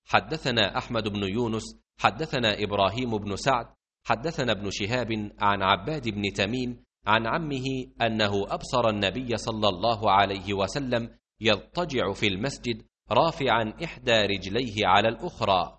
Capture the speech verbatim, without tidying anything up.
حدثنا أحمد بن يونس حدثنا إبراهيم بن سعد حدثنا ابن شهاب عن عباد بن تميم عن عمه أنه أبصر النبي صلى الله عليه وسلم يضطجع في المسجد رافعا إحدى رجليه على الأخرى.